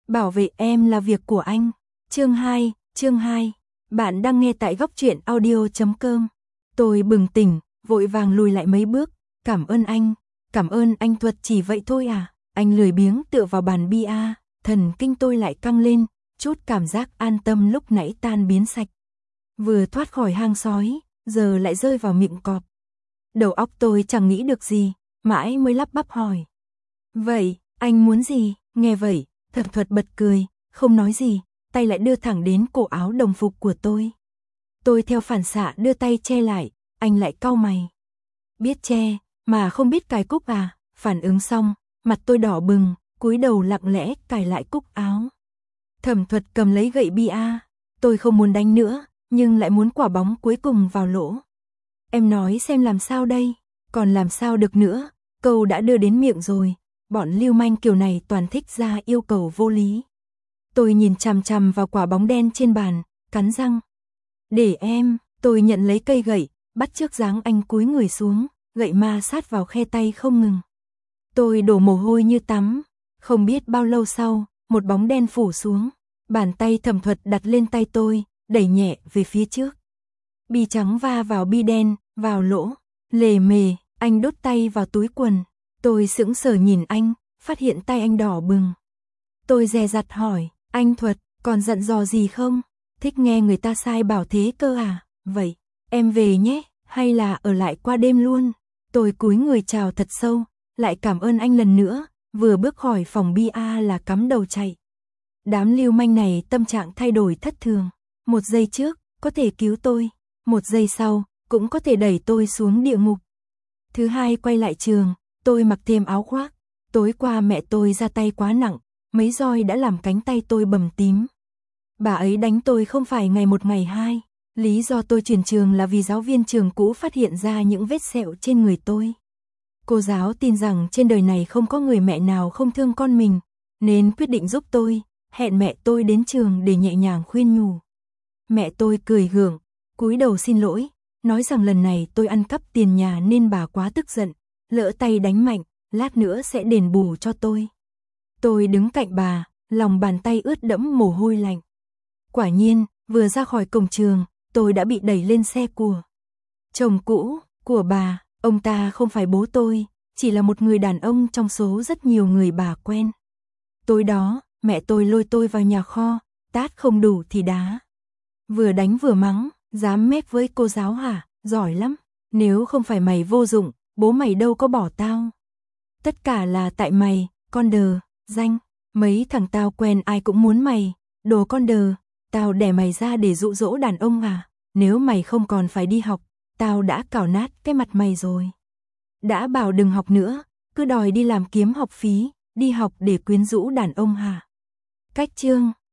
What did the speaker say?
Bảo vệ em là việc của anh. Chương 2. Bạn đang nghe tại góc truyện audio.com. Tôi bừng tỉnh, vội vàng lùi lại mấy bước. Cảm ơn anh Thuật, chỉ vậy thôi à? Anh lười biếng tựa vào bàn bia, thần kinh tôi lại căng lên, chút cảm giác an tâm lúc nãy tan biến sạch. Vừa thoát khỏi hang sói, giờ lại rơi vào miệng cọp. Đầu óc tôi chẳng nghĩ được gì, mãi mới lắp bắp hỏi. Vậy, anh muốn gì? Nghe vậy, Thẩm Thuật bật cười, không nói gì, tay lại đưa thẳng đến cổ áo đồng phục của tôi. Tôi theo phản xạ đưa tay che lại, anh lại cau mày. Biết che, mà không biết cài cúc à? Phản ứng xong, mặt tôi đỏ bừng, cúi đầu lặng lẽ cài lại cúc áo. Thẩm Thuật cầm lấy gậy bia, tôi không muốn đánh nữa, nhưng lại muốn quả bóng cuối cùng vào lỗ. Em nói xem làm sao đây? Còn làm sao được nữa, câu đã đưa đến miệng rồi. Bọn lưu manh kiểu này toàn thích ra yêu cầu vô lý. Tôi nhìn chằm chằm vào quả bóng đen trên bàn, cắn răng. Để em, tôi nhận lấy cây gậy, bắt chước dáng anh cúi người xuống, gậy ma sát vào khe tay không ngừng. Tôi đổ mồ hôi như tắm, không biết bao lâu sau, một bóng đen phủ xuống. Bàn tay Thẩm Thuật đặt lên tay tôi, đẩy nhẹ về phía trước. Bi trắng va vào bi đen, vào lỗ, lề mề, anh đút tay vào túi quần. Tôi sững sờ nhìn anh, phát hiện tay anh đỏ bừng. Tôi dè dặt hỏi, anh Thuật, còn dặn dò gì không? Thích nghe người ta sai bảo thế cơ à? Vậy, em về nhé, hay là ở lại qua đêm luôn? Tôi cúi người chào thật sâu, lại cảm ơn anh lần nữa, vừa bước khỏi phòng bia là cắm đầu chạy. Đám lưu manh này tâm trạng thay đổi thất thường. Một giây trước, có thể cứu tôi. Một giây sau, cũng có thể đẩy tôi xuống địa ngục. Thứ hai quay lại trường, tôi mặc thêm áo khoác. Tối qua mẹ tôi ra tay quá nặng, mấy roi đã làm cánh tay tôi bầm tím. Bà ấy đánh tôi không phải ngày một ngày hai. Lý do tôi chuyển trường là vì giáo viên trường cũ phát hiện ra những vết sẹo trên người tôi. Cô giáo tin rằng trên đời này không có người mẹ nào không thương con mình, nên quyết định giúp tôi, hẹn mẹ tôi đến trường để nhẹ nhàng khuyên nhủ. Mẹ tôi cười gượng, cúi đầu xin lỗi, nói rằng lần này tôi ăn cắp tiền nhà nên bà quá tức giận, lỡ tay đánh mạnh, lát nữa sẽ đền bù cho tôi. Tôi đứng cạnh bà, lòng bàn tay ướt đẫm mồ hôi lạnh. Quả nhiên, vừa ra khỏi cổng trường, tôi đã bị đẩy lên xe của chồng cũ, của bà. Ông ta không phải bố tôi, chỉ là một người đàn ông trong số rất nhiều người bà quen. Tối đó, mẹ tôi lôi tôi vào nhà kho, tát không đủ thì đá. Vừa đánh vừa mắng, dám mép với cô giáo hả? Giỏi lắm, nếu không phải mày vô dụng, bố mày đâu có bỏ tao. Tất cả là tại mày, con đờ, danh, mấy thằng tao quen ai cũng muốn mày, đồ con đờ, tao đẻ mày ra để dụ dỗ đàn ông à? Nếu mày không còn phải đi học, tao đã cào nát cái mặt mày rồi. Đã bảo đừng học nữa, cứ đòi đi làm kiếm học phí, đi học để quyến rũ đàn ông hả? Cách chương